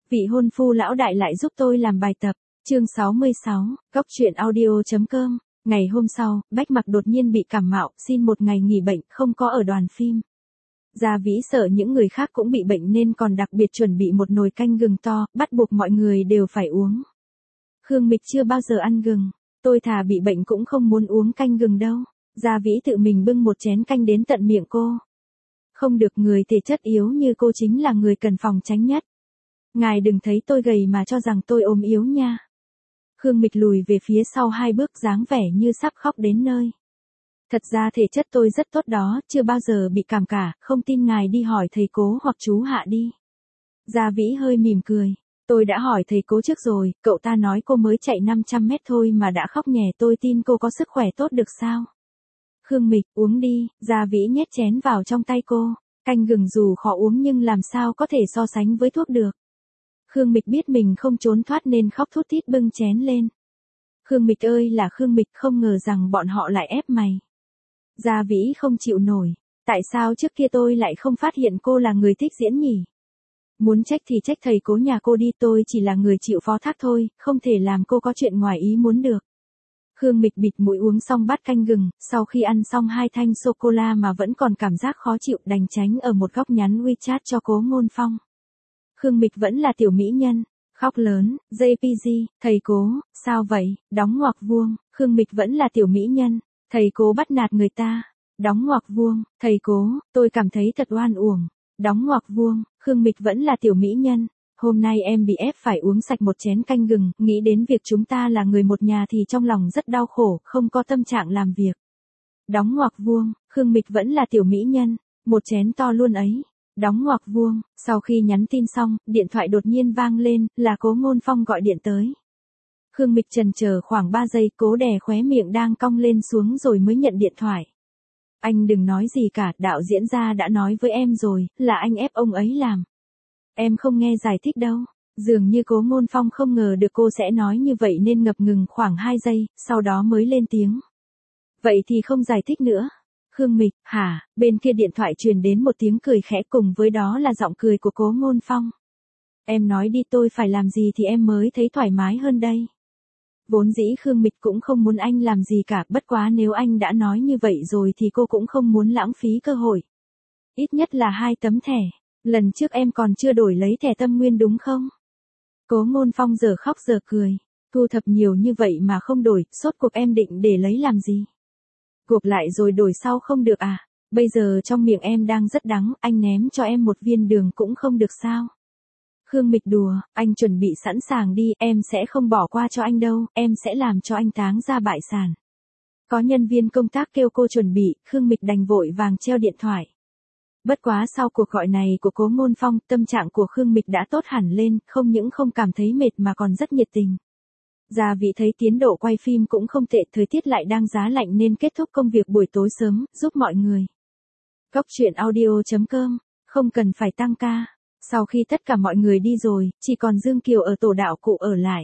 Vị hôn phu lão đại lại giúp tôi làm bài tập. Chương 66, Góc truyện audio.com. Ngày hôm sau, Bách Mặc đột nhiên bị cảm mạo, xin một ngày nghỉ bệnh, không có ở đoàn phim. Gia Vĩ sợ những người khác cũng bị bệnh nên còn đặc biệt chuẩn bị một nồi canh gừng to, bắt buộc mọi người đều phải uống. Khương Mịch chưa bao giờ ăn gừng, tôi thà bị bệnh cũng không muốn uống canh gừng đâu. Gia Vĩ tự mình bưng một chén canh đến tận miệng cô. Không được, người thể chất yếu như cô chính là người cần phòng tránh nhất. Ngài đừng thấy tôi gầy mà cho rằng tôi ốm yếu nha. Khương Mịch lùi về phía sau 2 bước, dáng vẻ như sắp khóc đến nơi. Thật ra thể chất tôi rất tốt đó, chưa bao giờ bị cảm cả, không tin ngài đi hỏi thầy Cố hoặc chú Hạ đi. Gia Vĩ hơi mỉm cười. Tôi đã hỏi thầy Cố trước rồi, cậu ta nói cô mới chạy 500 mét thôi mà đã khóc nhè, tôi tin cô có sức khỏe tốt được sao? Khương Mịch, uống đi. Gia Vĩ nhét chén vào trong tay cô. Canh gừng dù khó uống nhưng làm sao có thể so sánh với thuốc được. Khương Mịch biết mình không trốn thoát nên khóc thút thít bưng chén lên. Khương Mịch ơi là Khương Mịch, không ngờ rằng bọn họ lại ép mày. Gia Vĩ không chịu nổi. Tại sao trước kia tôi lại không phát hiện cô là người thích diễn nhỉ? Muốn trách thì trách thầy Cố nhà cô đi, tôi chỉ là người chịu phó thác thôi, không thể làm cô có chuyện ngoài ý muốn được. Khương Mịch bịt mũi uống xong bát canh gừng, sau khi ăn xong 2 thanh sô-cô-la mà vẫn còn cảm giác khó chịu, đành tránh ở một góc nhắn WeChat cho Cố Ngôn Phong. Khương Mịch vẫn là tiểu mỹ nhân, khóc lớn, JPG, thầy Cố, sao vậy, đóng ngoặc vuông. Khương Mịch vẫn là tiểu mỹ nhân, thầy Cố bắt nạt người ta, đóng ngoặc vuông. Thầy Cố, tôi cảm thấy thật oan uổng, đóng ngoặc vuông. Khương Mịch vẫn là tiểu mỹ nhân, hôm nay em bị ép phải uống sạch một chén canh gừng, nghĩ đến việc chúng ta là người một nhà thì trong lòng rất đau khổ, không có tâm trạng làm việc. Đóng ngoặc vuông. Khương Mịch vẫn là tiểu mỹ nhân, một chén to luôn ấy. Đóng ngoặc vuông. Sau khi nhắn tin xong, điện thoại đột nhiên vang lên, là Cố Ngôn Phong gọi điện tới. Khương Mịch chần chờ khoảng 3 giây, cố đè khóe miệng đang cong lên xuống rồi mới nhận điện thoại. Anh đừng nói gì cả, đạo diễn gia đã nói với em rồi, là anh ép ông ấy làm. Em không nghe giải thích đâu. Dường như Cố Ngôn Phong không ngờ được cô sẽ nói như vậy nên ngập ngừng khoảng 2 giây, sau đó mới lên tiếng. Vậy thì không giải thích nữa. Khương Mịch, hả? Bên kia điện thoại truyền đến một tiếng cười khẽ, cùng với đó là giọng cười của Cố Ngôn Phong. Em nói đi, tôi phải làm gì thì em mới thấy thoải mái hơn đây. Vốn dĩ Khương Mịch cũng không muốn anh làm gì cả, bất quá nếu anh đã nói như vậy rồi thì cô cũng không muốn lãng phí cơ hội. Ít nhất là 2 tấm thẻ. Lần trước em còn chưa đổi lấy thẻ Tâm Nguyên đúng không? Cố Ngôn Phong giờ khóc giờ cười. Thu thập nhiều như vậy mà không đổi, sốt cuộc em định để lấy làm gì? Gộp lại rồi đổi sau không được à? Bây giờ trong miệng em đang rất đắng, anh ném cho em một viên đường cũng không được sao? Khương Mịch đùa, anh chuẩn bị sẵn sàng đi, em sẽ không bỏ qua cho anh đâu, em sẽ làm cho anh táng ra bại sản. Có nhân viên công tác kêu cô chuẩn bị, Khương Mịch đành vội vàng treo điện thoại. Bất quá sau cuộc gọi này của Cố Ngôn Phong, tâm trạng của Khương Mịch đã tốt hẳn lên, không những không cảm thấy mệt mà còn rất nhiệt tình. Gia Vĩ thấy tiến độ quay phim cũng không tệ, thời tiết lại đang giá lạnh nên kết thúc công việc buổi tối sớm, giúp mọi người. Góc truyện audio.com, không cần phải tăng ca. Sau khi tất cả mọi người đi rồi, chỉ còn Dương Kiều ở tổ đạo cụ ở lại.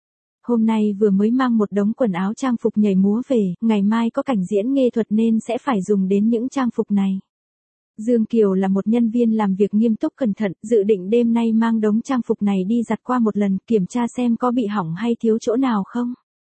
Hôm nay vừa mới mang một đống quần áo trang phục nhảy múa về, ngày mai có cảnh diễn nghệ thuật nên sẽ phải dùng đến những trang phục này. Dương Kiều là một nhân viên làm việc nghiêm túc cẩn thận, dự định đêm nay mang đống trang phục này đi giặt qua một lần, kiểm tra xem có bị hỏng hay thiếu chỗ nào không.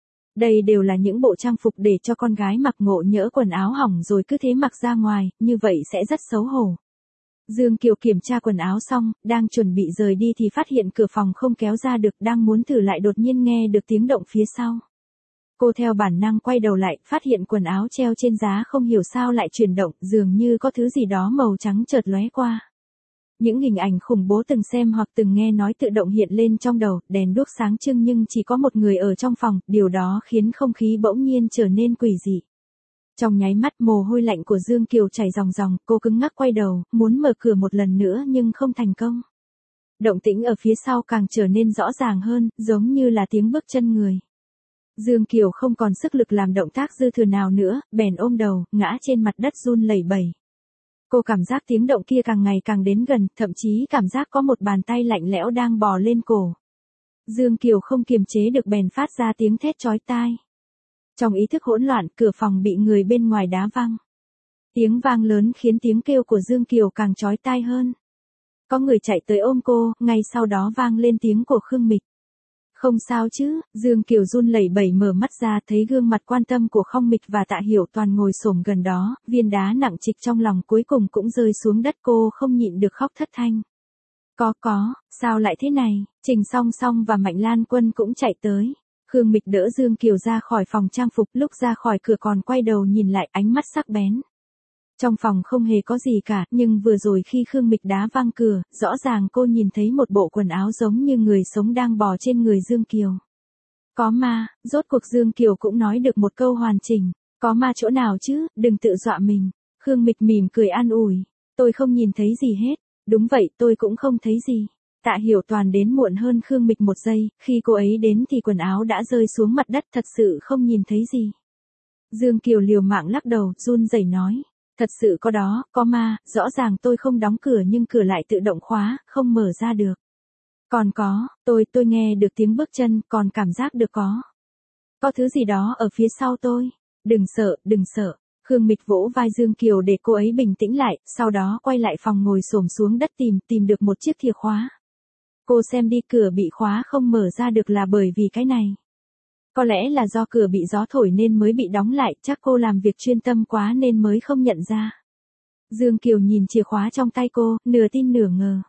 Đây đều là những bộ trang phục để cho con gái mặc, ngộ nhỡ quần áo hỏng rồi cứ thế mặc ra ngoài, như vậy sẽ rất xấu hổ. Dương Kiều kiểm tra quần áo xong, đang chuẩn bị rời đi thì phát hiện cửa phòng không kéo ra được, đang muốn thử lại đột nhiên nghe được tiếng động phía sau. Cô theo bản năng quay đầu lại, phát hiện quần áo treo trên giá không hiểu sao lại chuyển động, dường như có thứ gì đó màu trắng chợt lóe qua. Những hình ảnh khủng bố từng xem hoặc từng nghe nói tự động hiện lên trong đầu, đèn đuốc sáng trưng nhưng chỉ có một người ở trong phòng, điều đó khiến không khí bỗng nhiên trở nên quỷ dị. Trong nháy mắt mồ hôi lạnh của Dương Kiều chảy ròng ròng, cô cứng ngắc quay đầu, muốn mở cửa một lần nữa nhưng không thành công. Động tĩnh ở phía sau càng trở nên rõ ràng hơn, giống như là tiếng bước chân người. Dương Kiều không còn sức lực làm động tác dư thừa nào nữa, bèn ôm đầu, ngã trên mặt đất run lẩy bẩy. Cô cảm giác tiếng động kia càng ngày càng đến gần, thậm chí cảm giác có một bàn tay lạnh lẽo đang bò lên cổ. Dương Kiều không kiềm chế được bèn phát ra tiếng thét chói tai. Trong ý thức hỗn loạn, cửa phòng bị người bên ngoài đá văng. Tiếng vang lớn khiến tiếng kêu của Dương Kiều càng chói tai hơn. Có người chạy tới ôm cô, ngay sau đó vang lên tiếng của Khương Mịch. Không sao chứ, Dương Kiều run lẩy bẩy mở mắt ra thấy gương mặt quan tâm của Khong Mịch và Tạ Hiểu Toàn ngồi xổm gần đó, viên đá nặng trịch trong lòng cuối cùng cũng rơi xuống đất, cô không nhịn được khóc thất thanh. Có, sao lại thế này, Trình Song Song và Mạnh Lan Quân cũng chạy tới. Khương Mịch đỡ Dương Kiều ra khỏi phòng trang phục, lúc ra khỏi cửa còn quay đầu nhìn lại, ánh mắt sắc bén. Trong phòng không hề có gì cả, nhưng vừa rồi khi Khương Mịch đá văng cửa, rõ ràng cô nhìn thấy một bộ quần áo giống như người sống đang bò trên người Dương Kiều. Có ma, rốt cuộc Dương Kiều cũng nói được một câu hoàn chỉnh. Có ma chỗ nào chứ, đừng tự dọa mình. Khương Mịch mỉm cười an ủi. Tôi không nhìn thấy gì hết. Đúng vậy, tôi cũng không thấy gì. Tạ Hiểu Toàn đến muộn hơn Khương Mịch một giây, khi cô ấy đến thì quần áo đã rơi xuống mặt đất, thật sự không nhìn thấy gì. Dương Kiều liều mạng lắc đầu, run rẩy nói. Thật sự có đó, có ma, rõ ràng tôi không đóng cửa nhưng cửa lại tự động khóa, không mở ra được. Còn có, tôi nghe được tiếng bước chân, còn cảm giác được có thứ gì đó ở phía sau tôi. Đừng sợ. Khương Mịch vỗ vai Dương Kiều để cô ấy bình tĩnh lại, sau đó quay lại phòng ngồi xổm xuống đất tìm được một chiếc chìa khóa. Cô xem đi, cửa bị khóa không mở ra được là bởi vì cái này. Có lẽ là do cửa bị gió thổi nên mới bị đóng lại, chắc cô làm việc chuyên tâm quá nên mới không nhận ra. Dương Kiều nhìn chìa khóa trong tay cô, nửa tin nửa ngờ.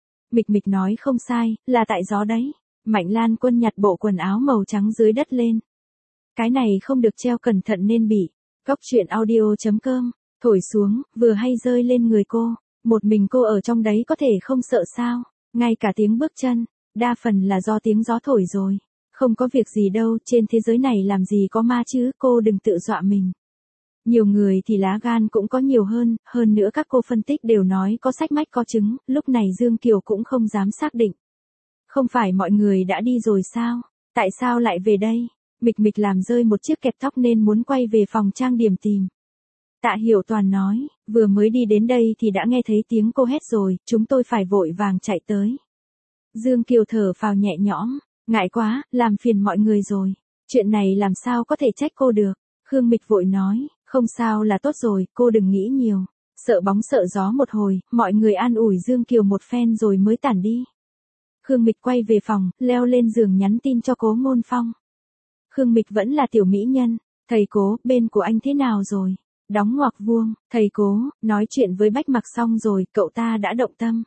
Mịch nói không sai, là tại gió đấy. Mạnh Lan Quân nhặt bộ quần áo màu trắng dưới đất lên. Cái này không được treo cẩn thận nên bị. Góc truyện audio.com, thổi xuống, vừa hay rơi lên người cô. Một mình cô ở trong đấy có thể không sợ sao, ngay cả tiếng bước chân, đa phần là do tiếng gió thổi rồi. Không có việc gì đâu, trên thế giới này làm gì có ma chứ, cô đừng tự dọa mình. Nhiều người thì lá gan cũng có nhiều hơn nữa các cô phân tích đều nói có sách mách có chứng, lúc này Dương Kiều cũng không dám xác định. Không phải mọi người đã đi rồi sao? Tại sao lại về đây? Mịch làm rơi một chiếc kẹp tóc nên muốn quay về phòng trang điểm tìm. Tạ Hiểu Toàn nói, vừa mới đi đến đây thì đã nghe thấy tiếng cô hét rồi, chúng tôi phải vội vàng chạy tới. Dương Kiều thở phào nhẹ nhõm, ngại quá, làm phiền mọi người rồi. Chuyện này làm sao có thể trách cô được. Khương Mịch vội nói, không sao là tốt rồi, cô đừng nghĩ nhiều. Sợ bóng sợ gió một hồi, mọi người an ủi Dương Kiều một phen rồi mới tản đi. Khương Mịch quay về phòng, leo lên giường nhắn tin cho Cố Ngôn Phong. Khương Mịch vẫn là tiểu mỹ nhân. Thầy Cố, bên của anh thế nào rồi? Đóng ngoặc vuông, thầy Cố, nói chuyện với Bách Mặc xong rồi, cậu ta đã động tâm.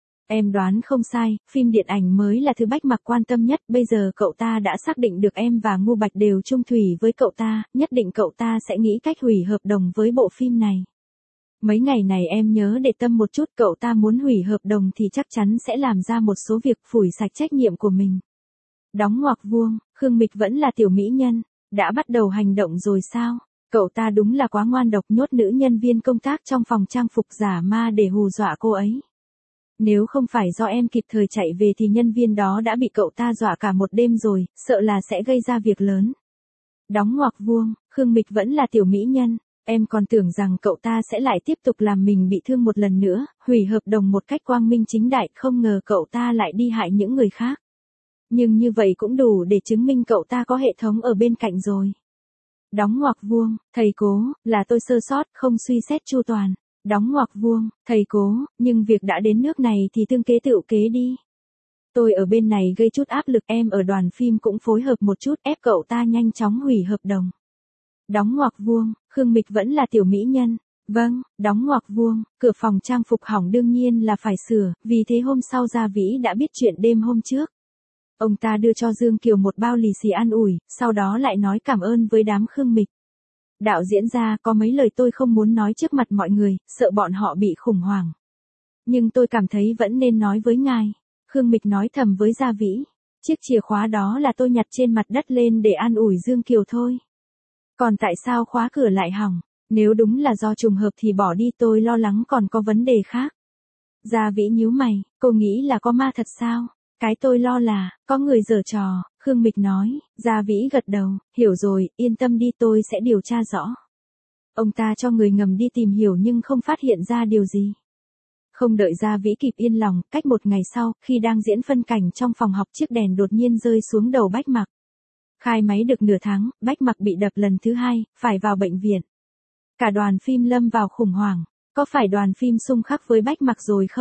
Em đoán không sai, phim điện ảnh mới là thứ Bách Mặc quan tâm nhất, bây giờ cậu ta đã xác định được em và Ngô Bạch đều chung thủy với cậu ta, nhất định cậu ta sẽ nghĩ cách hủy hợp đồng với bộ phim này. Mấy ngày này em nhớ để tâm một chút, cậu ta muốn hủy hợp đồng thì chắc chắn sẽ làm ra một số việc phủi sạch trách nhiệm của mình. Đóng ngoặc vuông, Khương Mịch vẫn là tiểu mỹ nhân, đã bắt đầu hành động rồi sao? Cậu ta đúng là quá ngoan độc, nhốt nữ nhân viên công tác trong phòng trang phục giả ma để hù dọa cô ấy. Nếu không phải do em kịp thời chạy về thì nhân viên đó đã bị cậu ta dọa cả một đêm rồi, sợ là sẽ gây ra việc lớn. Đóng ngoặc vuông, Khương Mịch vẫn là tiểu mỹ nhân, em còn tưởng rằng cậu ta sẽ lại tiếp tục làm mình bị thương một lần nữa, hủy hợp đồng một cách quang minh chính đại, không ngờ cậu ta lại đi hại những người khác. Nhưng như vậy cũng đủ để chứng minh cậu ta có hệ thống ở bên cạnh rồi. Đóng ngoặc vuông, thầy Cố, là tôi sơ sót, không suy xét chu toàn. Đóng ngoặc vuông, thầy Cố, nhưng việc đã đến nước này thì tương kế tựu kế đi. Tôi ở bên này gây chút áp lực, em ở đoàn phim cũng phối hợp một chút, ép cậu ta nhanh chóng hủy hợp đồng. Đóng ngoặc vuông, Khương Mịch vẫn là tiểu mỹ nhân. Vâng, đóng ngoặc vuông, cửa phòng trang phục hỏng đương nhiên là phải sửa, vì thế hôm sau Gia Vĩ đã biết chuyện đêm hôm trước. Ông ta đưa cho Dương Kiều một bao lì xì an ủi, sau đó lại nói cảm ơn với đám Khương Mịch. Đạo diễn ra, có mấy lời tôi không muốn nói trước mặt mọi người, sợ bọn họ bị khủng hoảng. Nhưng tôi cảm thấy vẫn nên nói với ngài. Khương Mịch nói thầm với Gia Vĩ. Chiếc chìa khóa đó là tôi nhặt trên mặt đất lên để an ủi Dương Kiều thôi. Còn tại sao khóa cửa lại hỏng? Nếu đúng là do trùng hợp thì bỏ đi, tôi lo lắng còn có vấn đề khác. Gia Vĩ nhíu mày, cô nghĩ là có ma thật sao? Cái tôi lo là, có người giở trò, Khương Mịch nói. Gia Vĩ gật đầu, hiểu rồi, yên tâm đi, tôi sẽ điều tra rõ. Ông ta cho người ngầm đi tìm hiểu nhưng không phát hiện ra điều gì. Không đợi Gia Vĩ kịp yên lòng, cách một ngày sau, khi đang diễn phân cảnh trong phòng học, chiếc đèn đột nhiên rơi xuống đầu Bách Mặc. Khai máy được nửa tháng, Bách Mặc bị đập lần thứ 2, phải vào bệnh viện. Cả đoàn phim lâm vào khủng hoảng, có phải đoàn phim xung khắc với Bách Mặc rồi không?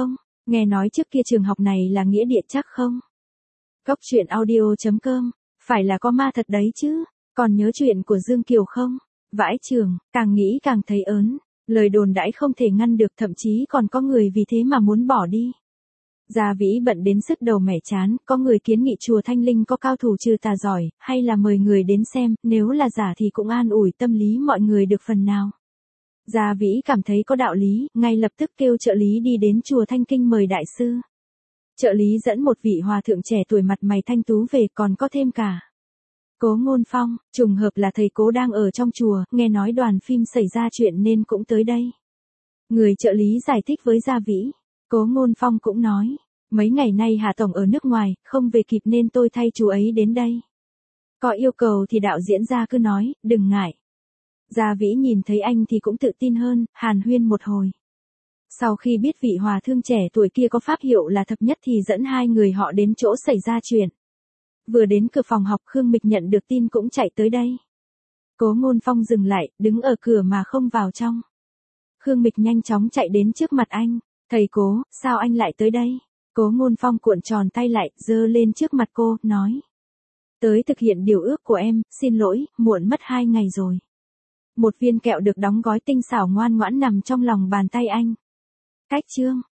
Nghe nói trước kia trường học này là nghĩa địa chắc không? Cốc truyện audio.com, phải là có ma thật đấy chứ, còn nhớ chuyện của Dương Kiều không? Vãi trường, càng nghĩ càng thấy ớn, lời đồn đãi không thể ngăn được, thậm chí còn có người vì thế mà muốn bỏ đi. Gia Vĩ bận đến sứt đầu mẻ chán, có người kiến nghị chùa Thanh Linh có cao thủ trừ tà giỏi, hay là mời người đến xem, nếu là giả thì cũng an ủi tâm lý mọi người được phần nào. Gia Vĩ cảm thấy có đạo lý, ngay lập tức kêu trợ lý đi đến chùa Thanh Kinh mời đại sư. Trợ lý dẫn một vị hòa thượng trẻ tuổi mặt mày thanh tú về, còn có thêm cả Cố Ngôn Phong, trùng hợp là thầy Cố đang ở trong chùa, nghe nói đoàn phim xảy ra chuyện nên cũng tới đây. Người trợ lý giải thích với Gia Vĩ. Cố Ngôn Phong cũng nói, mấy ngày nay Hà Tổng ở nước ngoài, không về kịp nên tôi thay chú ấy đến đây. Có yêu cầu thì đạo diễn Gia cứ nói, đừng ngại. Gia Vĩ nhìn thấy anh thì cũng tự tin hơn, hàn huyên một hồi. Sau khi biết vị hòa thượng trẻ tuổi kia có pháp hiệu là thập nhất thì dẫn hai người họ đến chỗ xảy ra chuyện. Vừa đến cửa phòng học, Khương Mịch nhận được tin cũng chạy tới đây. Cố Ngôn Phong dừng lại, đứng ở cửa mà không vào trong. Khương Mịch nhanh chóng chạy đến trước mặt anh. Thầy Cố, sao anh lại tới đây? Cố Ngôn Phong cuộn tròn tay lại, giơ lên trước mặt cô, nói. Tới thực hiện điều ước của em, xin lỗi, muộn mất 2 ngày rồi. Một viên kẹo được đóng gói tinh xảo ngoan ngoãn nằm trong lòng bàn tay anh. Cách chương.